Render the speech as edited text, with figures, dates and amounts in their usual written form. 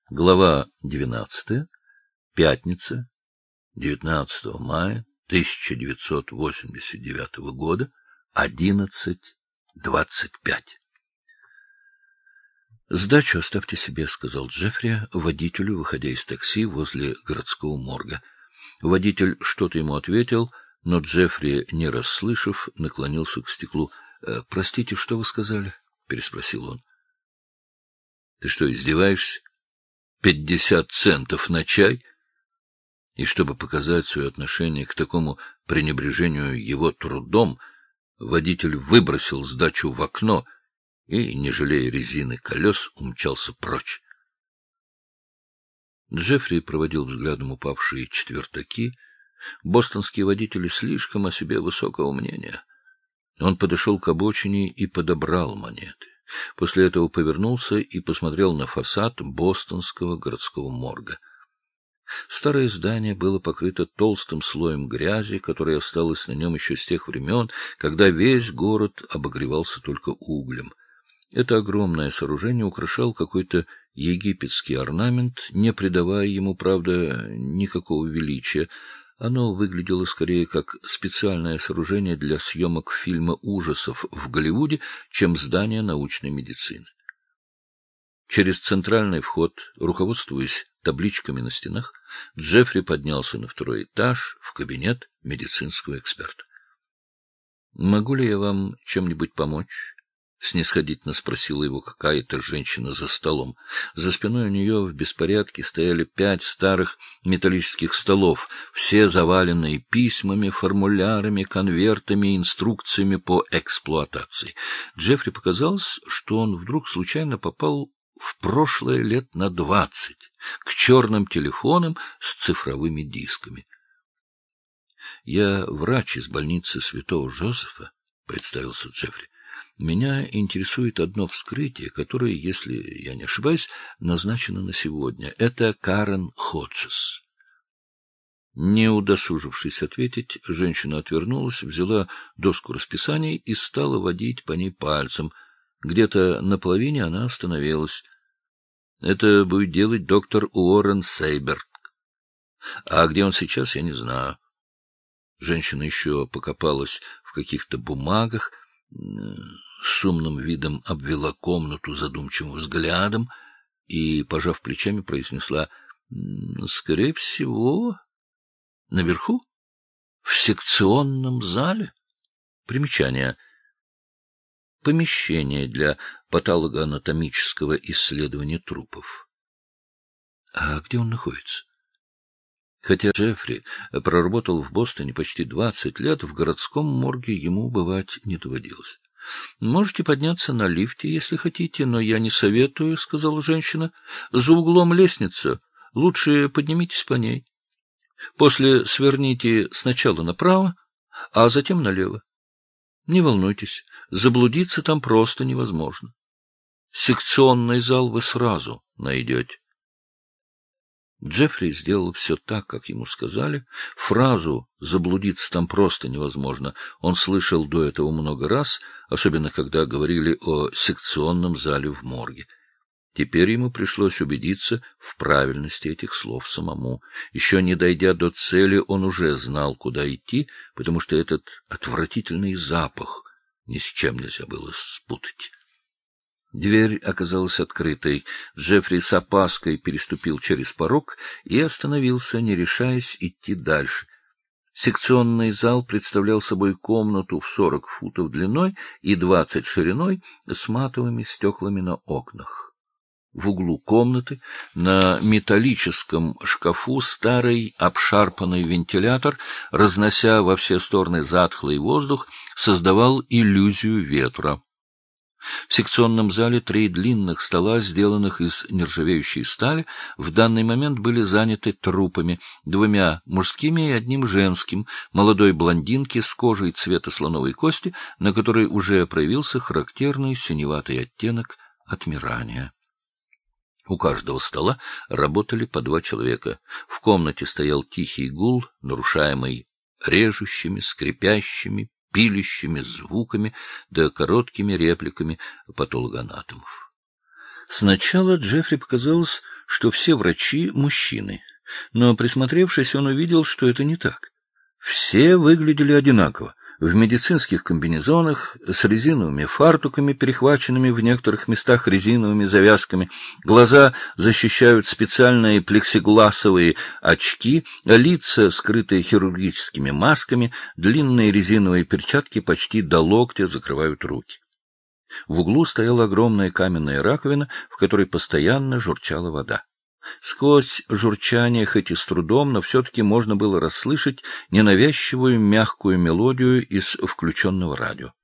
Глава 12. Пятница, 19 мая 1989 года, 11:25. «Сдачу оставьте себе», — сказал Джеффри водителю, выходя из такси возле городского морга. Водитель что-то ему ответил, но Джеффри, не расслышав, наклонился к стеклу. «Простите, что вы сказали?» — переспросил он. «Ты что, издеваешься? 50 центов на чай?» И чтобы показать свое отношение к такому пренебрежению его трудом, водитель выбросил сдачу в окно и, не жалея резины колес, умчался прочь. Джеффри проводил взглядом упавшие четвертаки. Бостонские водители слишком о себе высокого мнения. Он подошел к обочине и подобрал монеты. После этого повернулся и посмотрел на фасад бостонского городского морга. Старое здание было покрыто толстым слоем грязи, которая осталась на нем еще с тех времен, когда весь город обогревался только углем. Это огромное сооружение украшал какой-то египетский орнамент, не придавая ему, правда, никакого величия. Оно выглядело скорее как специальное сооружение для съемок фильма ужасов в Голливуде, чем здание научной медицины. Через центральный вход, руководствуясь табличками на стенах, Джеффри поднялся на второй этаж в кабинет медицинского эксперта. — Могу ли я вам чем-нибудь помочь? — снисходительно спросила его какая-то женщина за столом. За спиной у нее в беспорядке стояли 5 старых металлических столов, все заваленные письмами, формулярами, конвертами, инструкциями по эксплуатации. Джеффри показалось, что он вдруг случайно попал в прошлое лет на 20, к черным телефонам с цифровыми дисками. — Я врач из больницы Святого Жозефа, — представился Джеффри. Меня интересует одно вскрытие, которое, если я не ошибаюсь, назначено на сегодня. Это Карен Ходжес. Не удосужившись ответить, женщина отвернулась, взяла доску расписаний и стала водить по ней пальцем. Где-то на половине она остановилась. Это будет делать доктор Уоррен Сейберг. А где он сейчас, я не знаю. Женщина еще покопалась в каких-то бумагах, с умным видом обвела комнату задумчивым взглядом и, пожав плечами, произнесла: — Скорее всего, наверху, в секционном зале. Примечание. Помещение для патологоанатомического исследования трупов. А где он находится? Хотя Джеффри проработал в Бостоне почти 20 лет, в городском морге ему бывать не доводилось. — Можете подняться на лифте, если хотите, но я не советую, — сказала женщина. — За углом лестница. Лучше поднимитесь по ней. После сверните сначала направо, а затем налево. Не волнуйтесь, заблудиться там просто невозможно. Секционный зал вы сразу найдете. Джеффри сделал все так, как ему сказали. Фразу «заблудиться там просто невозможно» он слышал до этого много раз, особенно когда говорили о секционном зале в морге. Теперь ему пришлось убедиться в правильности этих слов самому. Еще не дойдя до цели, он уже знал, куда идти, потому что этот отвратительный запах ни с чем нельзя было спутать. Дверь оказалась открытой. Джеффри с опаской переступил через порог и остановился, не решаясь идти дальше. Секционный зал представлял собой комнату в 40 футов длиной и 20 шириной с матовыми стеклами на окнах. В углу комнаты на металлическом шкафу старый обшарпанный вентилятор, разнося во все стороны затхлый воздух, создавал иллюзию ветра. В секционном зале 3 длинных стола, сделанных из нержавеющей стали, в данный момент были заняты трупами, 2 мужскими и 1 женским, молодой блондинки с кожей цвета слоновой кости, на которой уже проявился характерный синеватый оттенок отмирания. У каждого стола работали по 2 человека. В комнате стоял тихий гул, нарушаемый режущими, скрипящими, пилящими звуками да короткими репликами патологоанатомов. Сначала Джеффри показалось, что все врачи — мужчины, но, присмотревшись, он увидел, что это не так. Все выглядели одинаково, в медицинских комбинезонах, с резиновыми фартуками, перехваченными в некоторых местах резиновыми завязками. Глаза защищают специальные плексигласовые очки, лица, скрытые хирургическими масками, длинные резиновые перчатки почти до локтя закрывают руки. В углу стояла огромная каменная раковина, в которой постоянно журчала вода. Сквозь журчание, хоть и с трудом, но все-таки можно было расслышать ненавязчивую мягкую мелодию из включенного радио.